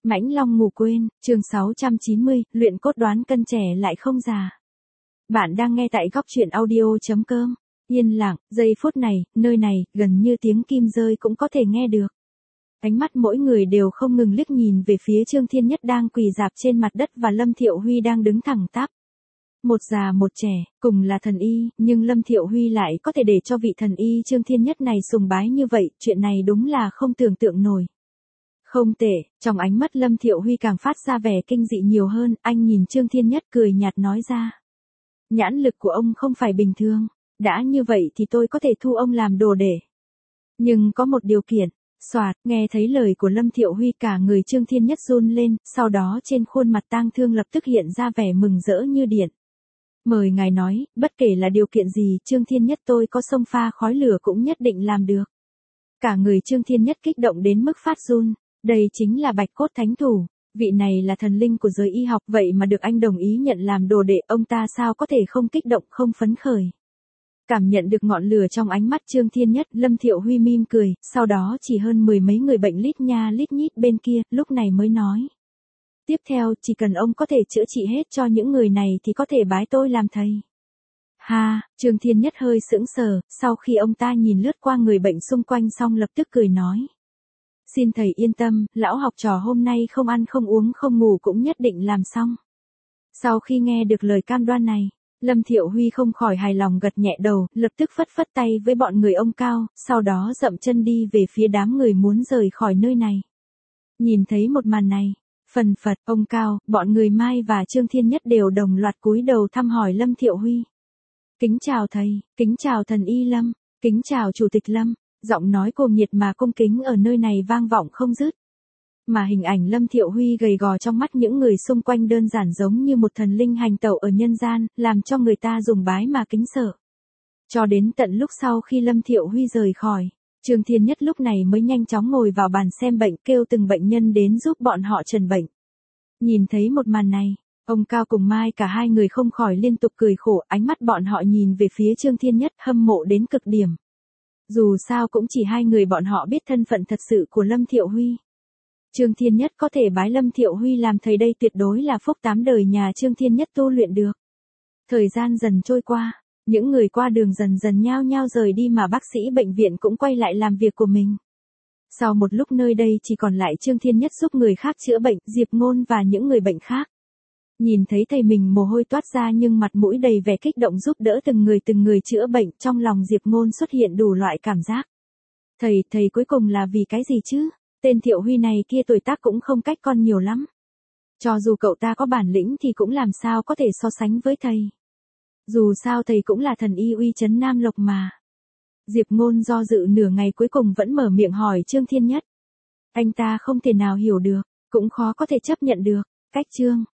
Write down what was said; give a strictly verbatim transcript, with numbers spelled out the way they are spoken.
Mãnh Long ngủ quên, chương sáu trăm chín mươi, luyện cốt đoán cân trẻ lại không già. Bạn đang nghe tại góc truyện audio.com. Yên lặng, giây phút này, nơi này, gần như tiếng kim rơi cũng có thể nghe được. Ánh mắt mỗi người đều không ngừng liếc nhìn về phía Trương Thiên Nhất đang quỳ rạp trên mặt đất và Lâm Thiệu Huy đang đứng thẳng tắp. Một già một trẻ, cùng là thần y, nhưng Lâm Thiệu Huy lại có thể để cho vị thần y Trương Thiên Nhất này sùng bái như vậy, chuyện này đúng là không tưởng tượng nổi. Không tệ, trong ánh mắt Lâm Thiệu Huy càng phát ra vẻ kinh dị nhiều hơn, anh nhìn Trương Thiên Nhất cười nhạt nói ra. Nhãn lực của ông không phải bình thường, đã như vậy thì tôi có thể thu ông làm đồ để. Nhưng có một điều kiện, xoạt, nghe thấy lời của Lâm Thiệu Huy cả người Trương Thiên Nhất run lên, sau đó trên khuôn mặt tang thương lập tức hiện ra vẻ mừng rỡ như điện. Mời ngài nói, bất kể là điều kiện gì, Trương Thiên Nhất tôi có xông pha khói lửa cũng nhất định làm được. Cả người Trương Thiên Nhất kích động đến mức phát run. Đây chính là Bạch Cốt Thánh Thủ, vị này là thần linh của giới y học, vậy mà được anh đồng ý nhận làm đồ đệ, ông ta sao có thể không kích động không phấn khởi. Cảm nhận được ngọn lửa trong ánh mắt Trương Thiên Nhất, Lâm Thiệu Huy mỉm cười, sau đó chỉ hơn mười mấy người bệnh lít nha lít nhít bên kia, lúc này mới nói. Tiếp theo, chỉ cần ông có thể chữa trị hết cho những người này thì có thể bái tôi làm thầy. Ha, Trương Thiên Nhất hơi sững sờ, sau khi ông ta nhìn lướt qua người bệnh xung quanh xong lập tức cười nói. Xin thầy yên tâm, lão học trò hôm nay không ăn không uống không ngủ cũng nhất định làm xong. Sau khi nghe được lời cam đoan này, Lâm Thiệu Huy không khỏi hài lòng gật nhẹ đầu, lập tức phất phất tay với bọn người ông Cao, sau đó dậm chân đi về phía đám người muốn rời khỏi nơi này. Nhìn thấy một màn này, phần phật, ông Cao, bọn người Mai và Trương Thiên Nhất đều đồng loạt cúi đầu thăm hỏi Lâm Thiệu Huy. Kính chào thầy, kính chào thần y Lâm, kính chào chủ tịch Lâm. Giọng nói cuồng nhiệt mà cung kính ở nơi này vang vọng không dứt. Mà hình ảnh Lâm Thiệu Huy gầy gò trong mắt những người xung quanh đơn giản giống như một thần linh hành tẩu ở nhân gian, làm cho người ta dùng bái mà kính sợ. Cho đến tận lúc sau khi Lâm Thiệu Huy rời khỏi, Trương Thiên Nhất lúc này mới nhanh chóng ngồi vào bàn xem bệnh, kêu từng bệnh nhân đến giúp bọn họ trần bệnh. Nhìn thấy một màn này, ông Cao cùng Mai cả hai người không khỏi liên tục cười khổ, ánh mắt bọn họ nhìn về phía Trương Thiên Nhất hâm mộ đến cực điểm. Dù sao cũng chỉ hai người bọn họ biết thân phận thật sự của Lâm Thiệu Huy. Trương Thiên Nhất có thể bái Lâm Thiệu Huy làm thầy đây tuyệt đối là phúc tám đời nhà Trương Thiên Nhất tu luyện được. Thời gian dần trôi qua, những người qua đường dần dần nhao nhao rời đi mà bác sĩ bệnh viện cũng quay lại làm việc của mình. Sau một lúc nơi đây chỉ còn lại Trương Thiên Nhất giúp người khác chữa bệnh, Diệp Ngôn và những người bệnh khác. Nhìn thấy thầy mình mồ hôi toát ra nhưng mặt mũi đầy vẻ kích động giúp đỡ từng người từng người chữa bệnh, trong lòng Diệp Ngôn xuất hiện đủ loại cảm giác. Thầy, thầy cuối cùng là vì cái gì chứ? Tên Thiệu Huy này kia tuổi tác cũng không cách con nhiều lắm. Cho dù cậu ta có bản lĩnh thì cũng làm sao có thể so sánh với thầy. Dù sao thầy cũng là thần y uy chấn Nam Lộc mà. Diệp Ngôn do dự nửa ngày cuối cùng vẫn mở miệng hỏi Trương Thiên Nhất. Anh ta không thể nào hiểu được, cũng khó có thể chấp nhận được. Cách Trương